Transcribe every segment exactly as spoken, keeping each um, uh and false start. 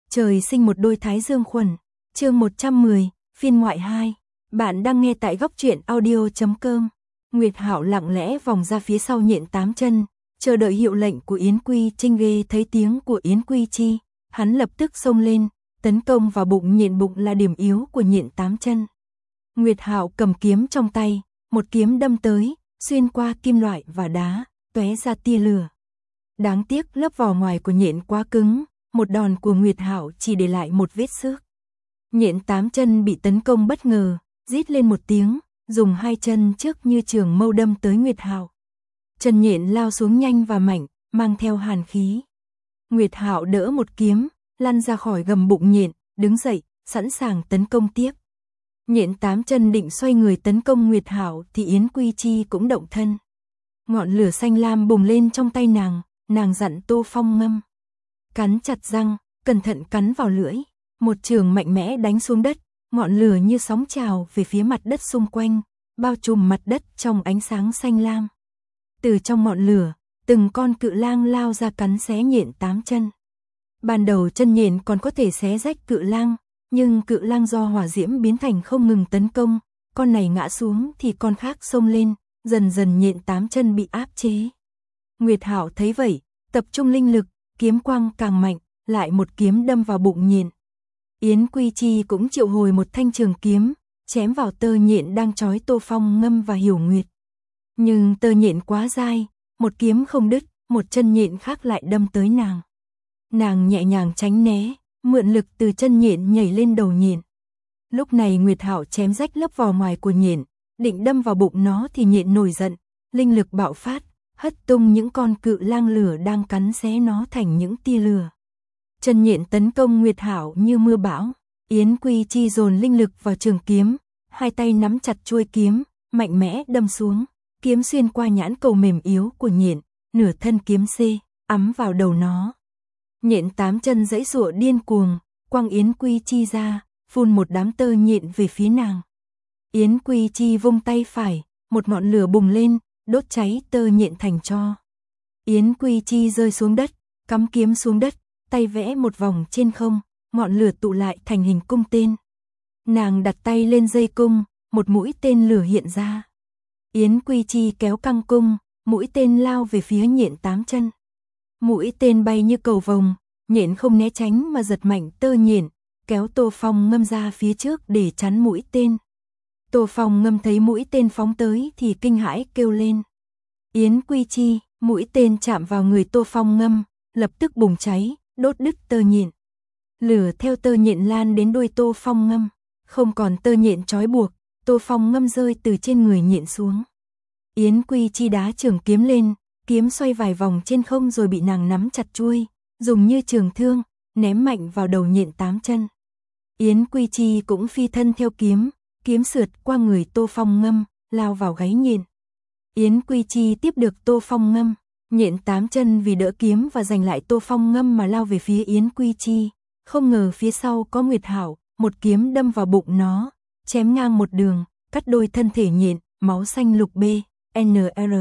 Trời sinh một đôi thái dương khuẩn. Chương một trăm mười, phiên ngoại hai. Bạn đang nghe tại góc truyện audio chấm com. Nguyệt Hạo lặng lẽ vòng ra phía sau Nhện Tám Chân, chờ đợi hiệu lệnh của Yến Quy Trinh. Nghe thấy tiếng của Yến Quy Chi, hắn lập tức xông lên, tấn công vào bụng Nhện. Bụng là điểm yếu của Nhện Tám Chân. Nguyệt Hạo cầm kiếm trong tay, một kiếm đâm tới, xuyên qua kim loại và đá, tóe ra tia lửa. Đáng tiếc lớp vỏ ngoài của Nhện quá cứng, một đòn của Nguyệt Hạo chỉ để lại một vết xước. Nhện Tám Chân bị tấn công bất ngờ, rít lên một tiếng, dùng hai chân trước như trường mâu đâm tới Nguyệt Hạo. Chân Nhện lao xuống nhanh và mạnh, mang theo hàn khí. Nguyệt Hạo đỡ một kiếm, lăn ra khỏi gầm bụng Nhện, đứng dậy, sẵn sàng tấn công tiếp. Nhện Tám Chân định xoay người tấn công Nguyệt Hạo thì Yến Quy Chi cũng động thân. Ngọn lửa xanh lam bùng lên trong tay nàng, nàng dặn Tô Phong Ngâm. Cắn chặt răng, cẩn thận cắn vào lưỡi, một chưởng mạnh mẽ đánh xuống đất, ngọn lửa như sóng trào về phía mặt đất xung quanh, bao trùm mặt đất trong ánh sáng xanh lam. Từ trong ngọn lửa, từng con cự lang lao ra cắn xé Nhện Tám Chân. Ban đầu chân Nhện còn có thể xé rách cự lang, nhưng cự lang do hỏa diễm biến thành không ngừng tấn công, con này ngã xuống thì con khác xông lên, dần dần Nhện Tám Chân bị áp chế. Nguyệt Hạo thấy vậy, tập trung linh lực, kiếm quang càng mạnh, lại một kiếm đâm vào bụng Nhện. Yến Quy Chi cũng triệu hồi một thanh trường kiếm, chém vào tơ nhện đang trói Tô Phong Ngâm và Hiểu Nguyệt. Nhưng tơ nhện quá dai, một kiếm không đứt, một chân nhện khác lại đâm tới nàng. Nàng nhẹ nhàng tránh né, mượn lực từ chân nhện nhảy lên đầu nhện. Lúc này Nguyệt Hạo chém rách lớp vỏ ngoài của nhện, định đâm vào bụng nó thì nhện nổi giận, linh lực bạo phát, hất tung những con cự lang lửa đang cắn xé nó thành những tia lửa. Chân nhện tấn công Nguyệt Hạo như mưa bão. Yến Quy Chi dồn linh lực vào trường kiếm, hai tay nắm chặt chuôi kiếm, mạnh mẽ đâm xuống, kiếm xuyên qua nhãn cầu mềm yếu của nhện, nửa thân kiếm xê, ắm vào đầu nó. Nhện Tám Chân giãy giụa điên cuồng, quăng Yến Quy Chi ra, phun một đám tơ nhện về phía nàng. Yến Quy Chi vung tay phải, một ngọn lửa bùng lên, đốt cháy tơ nhện thành tro. Yến Quy Chi rơi xuống đất, cắm kiếm xuống đất, tay vẽ một vòng trên không, ngọn lửa tụ lại thành hình cung tên. Nàng đặt tay lên dây cung, một mũi tên lửa hiện ra. Yến Quy Chi kéo căng cung, mũi tên lao về phía Nhện Tám Chân. Mũi tên bay như cầu vồng, nhện không né tránh mà giật mạnh tơ nhện, kéo Tô Phong Ngâm ra phía trước để chắn mũi tên. Tô Phong Ngâm thấy mũi tên phóng tới thì kinh hãi kêu lên. Yến Quy Chi, mũi tên chạm vào người Tô Phong Ngâm, lập tức bùng cháy, đốt đứt tơ nhện. Lửa theo tơ nhện lan đến đuôi Tô Phong Ngâm, không còn tơ nhện trói buộc, Tô Phong Ngâm rơi từ trên người nhện xuống. Yến Quy Chi đá trường kiếm lên, kiếm xoay vài vòng trên không rồi bị nàng nắm chặt chuôi, dùng như trường thương, ném mạnh vào đầu Nhện Tám Chân. Yến Quy Chi cũng phi thân theo kiếm, kiếm sượt qua người Tô Phong Ngâm, lao vào gáy nhện. Yến Quy Chi tiếp được Tô Phong Ngâm, Nhện Tám Chân vì đỡ kiếm và giành lại Tô Phong Ngâm mà lao về phía Yến Quy Chi, không ngờ phía sau có Nguyệt Hạo, một kiếm đâm vào bụng nó, chém ngang một đường, cắt đôi thân thể nhện, máu xanh lục B, N R.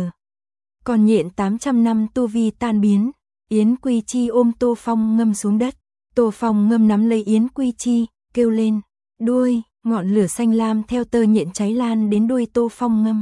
Còn Nhện tám trăm năm tu vi tan biến, Yến Quy Chi ôm Tô Phong Ngâm xuống đất, Tô Phong Ngâm nắm lấy Yến Quy Chi, kêu lên, đuôi, ngọn lửa xanh lam theo tơ nhện cháy lan đến đuôi Tô Phong Ngâm.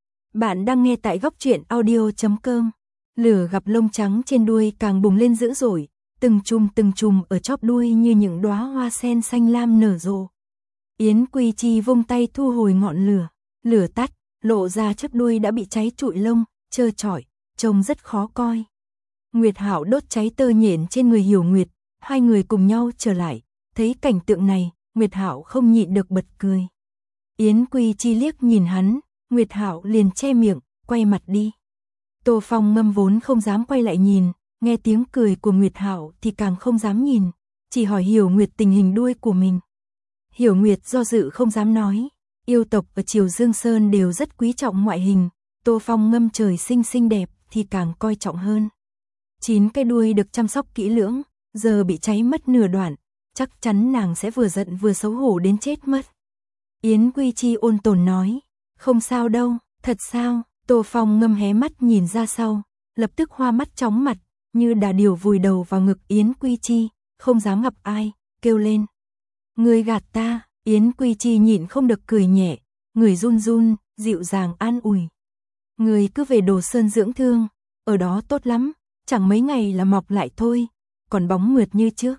Bạn đang nghe tại góc truyện audio chấm com. Lửa gặp lông trắng trên đuôi càng bùng lên dữ dội, từng chùm từng chùm ở chóp đuôi như những đóa hoa sen xanh lam nở rộ. Yến Quy Chi vung tay thu hồi ngọn lửa, lửa tắt, lộ ra chóp đuôi đã bị cháy trụi lông, trơ trọi, trông rất khó coi. Nguyệt Hạo đốt cháy tơ nhện trên người Hiểu Nguyệt, hai người cùng nhau trở lại, thấy cảnh tượng này, Nguyệt Hạo không nhịn được bật cười. Yến Quy Chi liếc nhìn hắn, Nguyệt Hạo liền che miệng, quay mặt đi. Tô Phong Ngâm vốn không dám quay lại nhìn, nghe tiếng cười của Nguyệt Hạo thì càng không dám nhìn, chỉ hỏi Hiểu Nguyệt tình hình đuôi của mình. Hiểu Nguyệt do dự không dám nói, yêu tộc ở Triều Dương Sơn đều rất quý trọng ngoại hình, Tô Phong Ngâm trời sinh xinh đẹp thì càng coi trọng hơn. Chín cái đuôi được chăm sóc kỹ lưỡng, giờ bị cháy mất nửa đoạn, chắc chắn nàng sẽ vừa giận vừa xấu hổ đến chết mất. Yến Quy Chi ôn tồn nói, không sao đâu, thật sao? Tô Phong Ngâm hé mắt nhìn ra sau, lập tức hoa mắt chóng mặt, như đà điểu vùi đầu vào ngực Yến Quy Chi, không dám gặp ai, kêu lên. Ngươi gạt ta, Yến Quy Chi nhịn không được cười nhẹ, người run run, dịu dàng an ủi. Ngươi cứ về Đồ Sơn dưỡng thương, ở đó tốt lắm, chẳng mấy ngày là mọc lại thôi, còn bóng mượt như trước.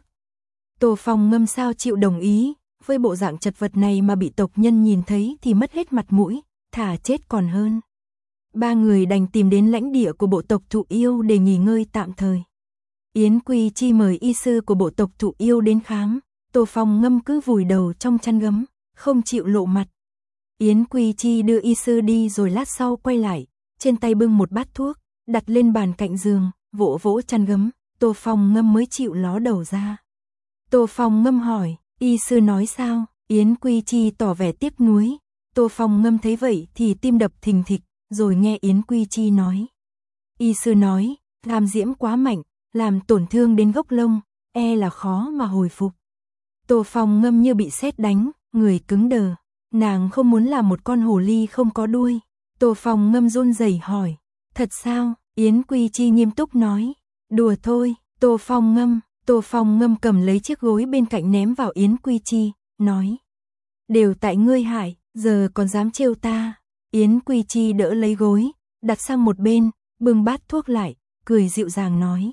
Tô Phong Ngâm sao chịu đồng ý, với bộ dạng chật vật này mà bị tộc nhân nhìn thấy thì mất hết mặt mũi, thà chết còn hơn. Ba người đành tìm đến lãnh địa của bộ tộc Thụ Yêu để nghỉ ngơi tạm thời. Yến Quy Chi mời y sư của bộ tộc Thụ Yêu đến khám, Tô Phong Ngâm cứ vùi đầu trong chăn gấm, không chịu lộ mặt. Yến Quy Chi đưa y sư đi rồi lát sau quay lại, trên tay bưng một bát thuốc, đặt lên bàn cạnh giường, vỗ vỗ chăn gấm, Tô Phong Ngâm mới chịu ló đầu ra. Tô Phong Ngâm hỏi, y sư nói sao? Yến Quy Chi tỏ vẻ tiếc nuối. Tô Phong Ngâm thấy vậy thì tim đập thình thịch, rồi nghe Yến Quy Chi nói. Y sư nói, làm diễm quá mạnh, làm tổn thương đến gốc lông, e là khó mà hồi phục. Tô Phong Ngâm như bị sét đánh, người cứng đờ. Nàng không muốn làm một con hồ ly không có đuôi. Tô Phong Ngâm run rẩy hỏi, thật sao? Yến Quy Chi nghiêm túc nói, đùa thôi. Tô Phong Ngâm, Tô Phong Ngâm cầm lấy chiếc gối bên cạnh ném vào Yến Quy Chi, nói. Đều tại ngươi hại, giờ còn dám trêu ta. Yến Quy Chi đỡ lấy gối, đặt sang một bên, bưng bát thuốc lại, cười dịu dàng nói.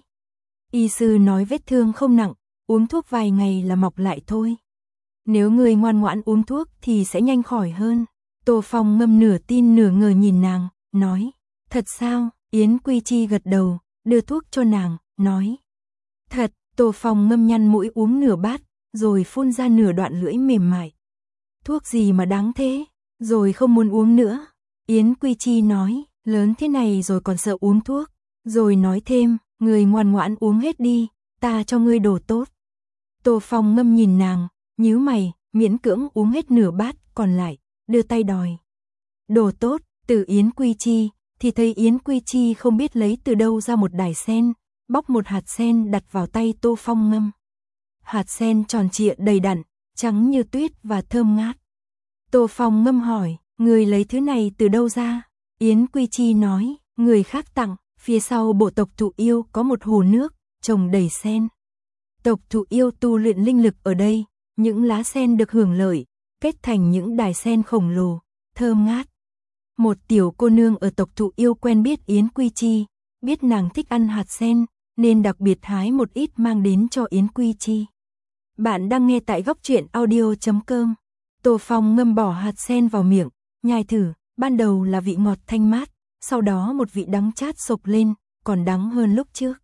Y sư nói vết thương không nặng, uống thuốc vài ngày là mọc lại thôi. Nếu ngươi ngoan ngoãn uống thuốc thì sẽ nhanh khỏi hơn. Tô Phong Ngâm nửa tin nửa ngờ nhìn nàng, nói. Thật sao? Yến Quy Chi gật đầu, đưa thuốc cho nàng, nói. Thật. Tô Phong Ngâm nhăn mũi uống nửa bát, rồi phun ra nửa đoạn lưỡi mềm mại. Thuốc gì mà đáng thế, rồi không muốn uống nữa. Yến Quy Chi nói, lớn thế này rồi còn sợ uống thuốc, rồi nói thêm, người ngoan ngoãn uống hết đi, ta cho ngươi đồ tốt. Tô Phong Ngâm nhìn nàng, nhíu mày, miễn cưỡng uống hết nửa bát, còn lại, đưa tay đòi. Đồ tốt, từ Yến Quy Chi, thì thấy Yến Quy Chi không biết lấy từ đâu ra một đài sen, bóc một hạt sen đặt vào tay Tô Phong Ngâm. Hạt sen tròn trịa đầy đặn, trắng như tuyết và thơm ngát. Tô Phong Ngâm hỏi, người lấy thứ này từ đâu ra? Yến Quy Chi nói, người khác tặng, phía sau bộ tộc Thụ Yêu có một hồ nước, trồng đầy sen. Tộc Thụ Yêu tu luyện linh lực ở đây, những lá sen được hưởng lợi, kết thành những đài sen khổng lồ, thơm ngát. Một tiểu cô nương ở tộc Thụ Yêu quen biết Yến Quy Chi, biết nàng thích ăn hạt sen, nên đặc biệt hái một ít mang đến cho Yến Quy Chi. Bạn đang nghe tại góc truyện audio chấm com. Tô Phong Ngâm bỏ hạt sen vào miệng, nhai thử, ban đầu là vị ngọt thanh mát, sau đó một vị đắng chát sộc lên, còn đắng hơn lúc trước.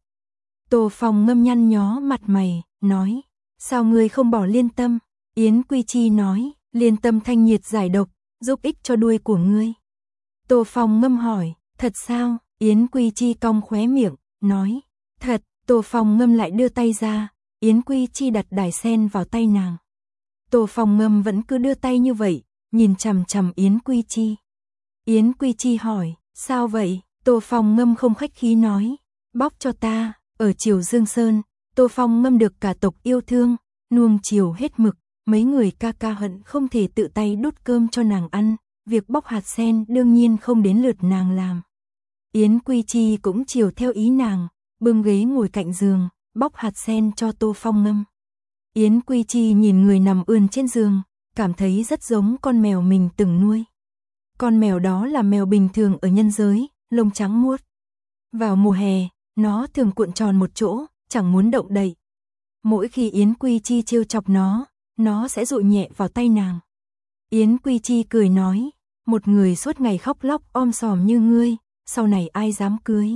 Tô Phong Ngâm nhăn nhó mặt mày, nói, sao ngươi không bỏ liên tâm? Yến Quy Chi nói, liên tâm thanh nhiệt giải độc, giúp ích cho đuôi của ngươi. Tô Phong Ngâm hỏi, thật sao? Yến Quy Chi cong khóe miệng, nói, thật. Tô Phong Ngâm lại đưa tay ra, Yến Quy Chi đặt đài sen vào tay nàng. Tô Phong Ngâm vẫn cứ đưa tay như vậy, nhìn chằm chằm Yến Quy Chi. Yến Quy Chi hỏi, sao vậy? Tô Phong Ngâm không khách khí nói, bóc cho ta. Ở Triều Dương Sơn, Tô Phong Ngâm được cả tộc yêu thương, nuông chiều hết mực, mấy người ca ca hận không thể tự tay đút cơm cho nàng ăn, việc bóc hạt sen đương nhiên không đến lượt nàng làm. Yến Quy Chi cũng chiều theo ý nàng, bưng ghế ngồi cạnh giường, bóc hạt sen cho Tô Phong Ngâm. Yến Quy Chi nhìn người nằm ườn trên giường, cảm thấy rất giống con mèo mình từng nuôi. Con mèo đó là mèo bình thường ở nhân giới, lông trắng muốt. Vào mùa hè, nó thường cuộn tròn một chỗ, chẳng muốn động đậy. Mỗi khi Yến Quy Chi trêu chọc nó, nó sẽ dụi nhẹ vào tay nàng. Yến Quy Chi cười nói, một người suốt ngày khóc lóc om sòm như ngươi, sau này ai dám cưới.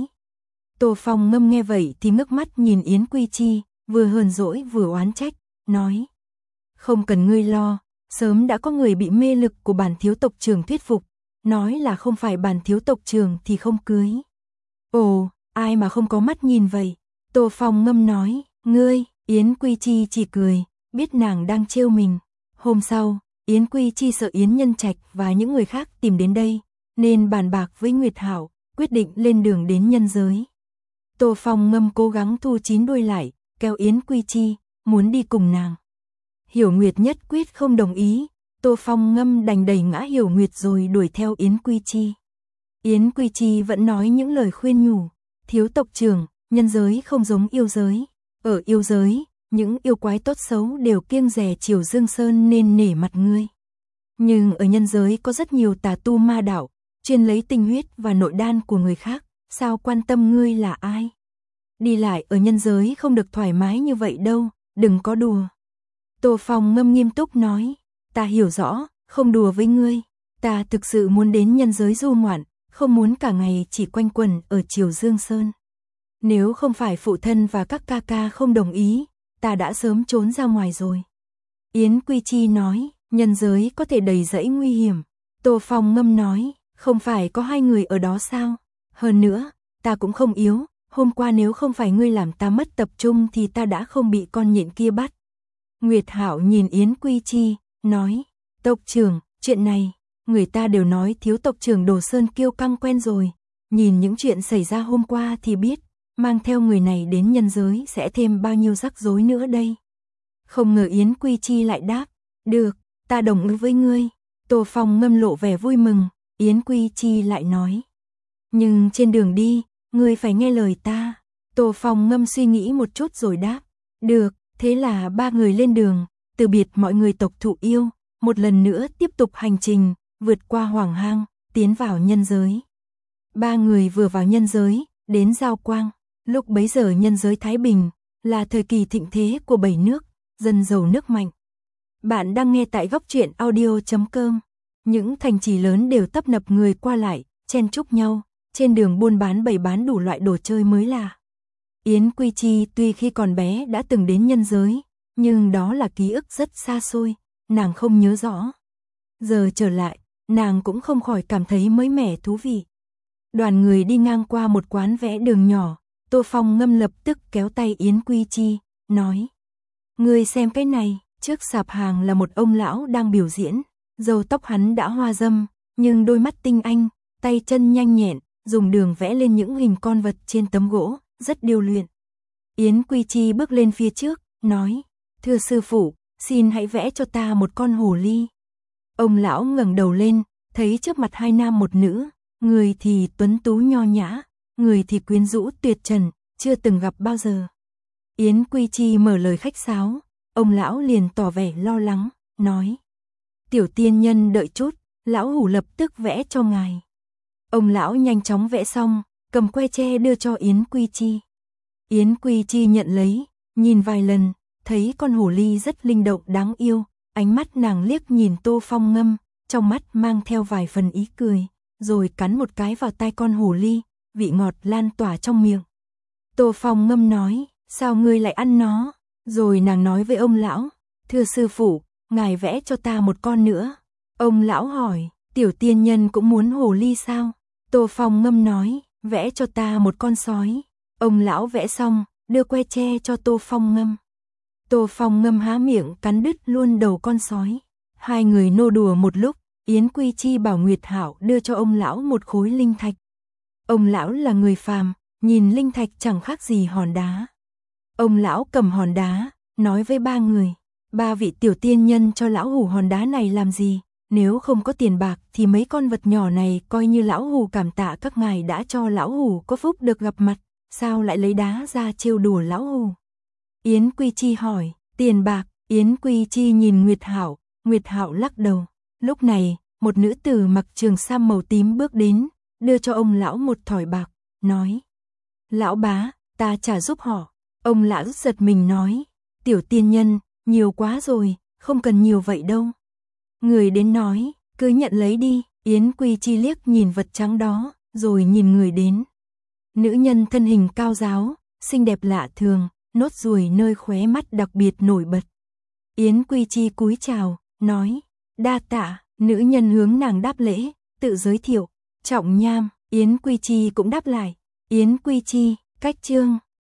Tô Phong Ngâm nghe vậy thì ngước mắt nhìn Yến Quy Chi, vừa hờn dỗi vừa oán trách, nói. Không cần ngươi lo, sớm đã có người bị mê lực của bản thiếu tộc trưởng thuyết phục, nói là không phải bản thiếu tộc trưởng thì không cưới. Ồ, ai mà không có mắt nhìn vậy? Tô Phong Ngâm nói, ngươi. Yến Quy Chi chỉ cười, biết nàng đang trêu mình. Hôm sau, Yến Quy Chi sợ Yến Nhân Trạch và những người khác tìm đến đây, nên bàn bạc với Nguyệt Hảo, quyết định lên đường đến nhân giới. Tô Phong Ngâm cố gắng thu chín đuôi lại, kéo Yến Quy Chi, muốn đi cùng nàng. Hiểu Nguyệt nhất quyết không đồng ý, Tô Phong Ngâm đành đẩy ngã Hiểu Nguyệt rồi đuổi theo Yến Quy Chi. Yến Quy Chi vẫn nói những lời khuyên nhủ, thiếu tộc trưởng, nhân giới không giống yêu giới. Ở yêu giới, những yêu quái tốt xấu đều kiêng dè Triều Dương Sơn nên nể mặt ngươi. Nhưng ở nhân giới có rất nhiều tà tu ma đạo, chuyên lấy tinh huyết và nội đan của người khác, sao quan tâm ngươi là ai? Đi lại ở nhân giới không được thoải mái như vậy đâu, đừng có đùa. Tô Phong Ngâm nghiêm túc nói, ta hiểu rõ, không đùa với ngươi, ta thực sự muốn đến nhân giới du ngoạn, không muốn cả ngày chỉ quanh quẩn ở Triều Dương Sơn. Nếu không phải phụ thân và các ca ca không đồng ý, ta đã sớm trốn ra ngoài rồi. Yến Quy Chi nói, nhân giới có thể đầy rẫy nguy hiểm. Tô Phong Ngâm nói, không phải có hai người ở đó sao? Hơn nữa, ta cũng không yếu, hôm qua nếu không phải ngươi làm ta mất tập trung thì ta đã không bị con nhện kia bắt. Nguyệt Hạo nhìn Yến Quy Chi, nói, tộc trưởng, chuyện này, người ta đều nói thiếu tộc trưởng Đồ Sơn kiêu căng quen rồi, nhìn những chuyện xảy ra hôm qua thì biết, mang theo người này đến nhân giới sẽ thêm bao nhiêu rắc rối nữa đây. Không ngờ Yến Quy Chi lại đáp, được, ta đồng ý với ngươi. Tô Phong Ngâm lộ vẻ vui mừng, Yến Quy Chi lại nói, nhưng trên đường đi, ngươi phải nghe lời ta. Tô Phong Ngâm suy nghĩ một chút rồi đáp, được, thế là ba người lên đường, từ biệt mọi người tộc Thụ Yêu, một lần nữa tiếp tục hành trình, vượt qua Hoàng Hang, tiến vào nhân giới. Ba người vừa vào nhân giới, đến Giao Quang, lúc bấy giờ nhân giới Thái Bình, là thời kỳ thịnh thế của bảy nước, dân giàu nước mạnh. Bạn đang nghe tại góc truyện audio chấm com. Những thành trì lớn đều tấp nập người qua lại, chen chúc nhau, trên đường buôn bán bày bán đủ loại đồ chơi mới lạ. Yến Quy Chi tuy khi còn bé đã từng đến nhân giới, nhưng đó là ký ức rất xa xôi, nàng không nhớ rõ. Giờ trở lại, nàng cũng không khỏi cảm thấy mới mẻ thú vị. Đoàn người đi ngang qua một quán vẽ đường nhỏ, Tô Phong Ngâm lập tức kéo tay Yến Quy Chi, nói, ngươi xem cái này. Trước sạp hàng là một ông lão đang biểu diễn, râu tóc hắn đã hoa râm, nhưng đôi mắt tinh anh, tay chân nhanh nhẹn, dùng đường vẽ lên những hình con vật trên tấm gỗ, rất điêu luyện. Yến Quy Chi bước lên phía trước, nói, thưa sư phụ, xin hãy vẽ cho ta một con hồ ly. Ông lão ngẩng đầu lên, thấy trước mặt hai nam một nữ, người thì tuấn tú nho nhã, người thì quyến rũ tuyệt trần, chưa từng gặp bao giờ. Yến Quy Chi mở lời khách sáo. Ông lão liền tỏ vẻ lo lắng, nói, tiểu tiên nhân đợi chút, lão hủ lập tức vẽ cho ngài. Ông lão nhanh chóng vẽ xong, cầm que tre đưa cho Yến Quy Chi. Yến Quy Chi nhận lấy, nhìn vài lần, thấy con hồ ly rất linh động đáng yêu, ánh mắt nàng liếc nhìn Tô Phong Ngâm, trong mắt mang theo vài phần ý cười, rồi cắn một cái vào tai con hồ ly, vị ngọt lan tỏa trong miệng. Tô Phong Ngâm nói, sao ngươi lại ăn nó? Rồi nàng nói với ông lão, thưa sư phụ, ngài vẽ cho ta một con nữa. Ông lão hỏi, tiểu tiên nhân cũng muốn hồ ly sao? Tô Phong Ngâm nói, vẽ cho ta một con sói. Ông lão vẽ xong, đưa que tre cho Tô Phong Ngâm. Tô Phong Ngâm há miệng cắn đứt luôn đầu con sói. Hai người nô đùa một lúc, Yến Quy Chi bảo Nguyệt Hạo đưa cho ông lão một khối linh thạch. Ông lão là người phàm, nhìn linh thạch chẳng khác gì hòn đá. Ông lão cầm hòn đá, nói với ba người, ba vị tiểu tiên nhân cho lão hủ hòn đá này làm gì, nếu không có tiền bạc thì mấy con vật nhỏ này coi như lão hủ cảm tạ các ngài đã cho lão hủ có phúc được gặp mặt, sao lại lấy đá ra trêu đùa lão hủ. Yến Quy Chi hỏi, tiền bạc? Yến Quy Chi nhìn Nguyệt Hạo, Nguyệt Hạo lắc đầu. Lúc này, một nữ tử mặc trường sam màu tím bước đến, đưa cho ông lão một thỏi bạc, nói, lão bá, ta trả giúp họ. Ông lão giật mình nói, tiểu tiên nhân, nhiều quá rồi, không cần nhiều vậy đâu. Người đến nói, cứ nhận lấy đi. Yến Quy Chi liếc nhìn vật trắng đó, rồi nhìn người đến. Nữ nhân thân hình cao ráo, xinh đẹp lạ thường, nốt ruồi nơi khóe mắt đặc biệt nổi bật. Yến Quy Chi cúi chào, nói, đa tạ. Nữ nhân hướng nàng đáp lễ, tự giới thiệu, Trọng Nham. Yến Quy Chi cũng đáp lại, Yến Quy Chi, cách chương.